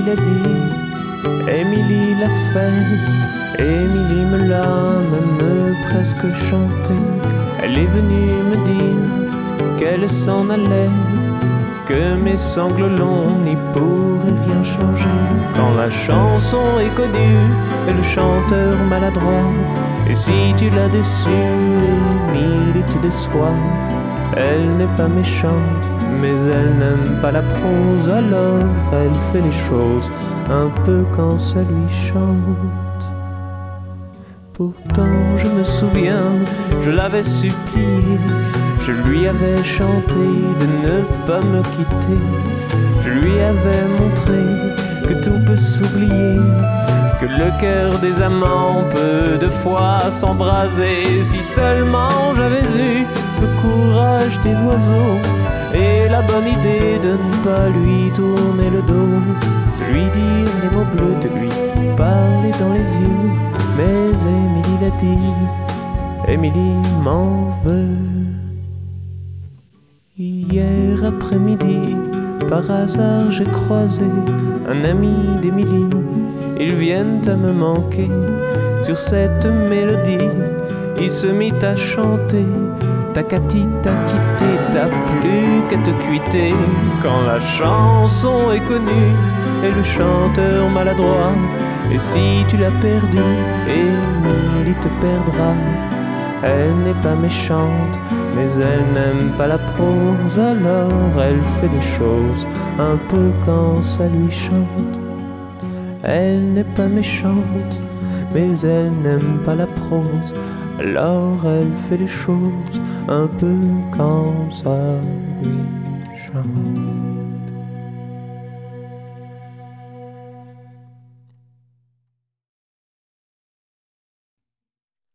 l'a dit, Émilie l'a fait, Émilie me l'a même presque chanté. Elle est venue me dire qu'elle s'en allait, que mes sangles longs n'y pourraient rien changer. Quand la chanson est connue et le chanteur maladroit, et si tu l'as déçue, Émilie te déçoit. Elle n'est pas méchante, mais elle n'aime pas la prose, alors elle fait les choses un peu quand ça lui chante. Pourtant je me souviens, je l'avais supplié, je lui avais chanté de ne pas me quitter. Je lui avais montré que tout peut s'oublier, que le cœur des amants peut de fois s'embraser. Si seulement j'avais eu le courage des oiseaux et la bonne idée de ne pas lui tourner le dos, de lui dire les mots bleus, de lui parler dans les yeux. Mais Émilie l'a dit, Émilie m'en veut. Hier après-midi, par hasard j'ai croisé un ami d'Émilie. Ils viennent à me manquer. Sur cette mélodie, il se mit à chanter. Ta Cathy t'a quitté, t'as plus qu'à te quitter. Quand la chanson est connue et le chanteur maladroit, et si tu l'as perdu, Émilie te perdra. Elle n'est pas méchante, mais elle n'aime pas la prose, alors elle fait des choses un peu quand ça lui chante. Elle n'est pas méchante, mais elle n'aime pas la prose, alors elle fait des choses un peu quand ça lui chante.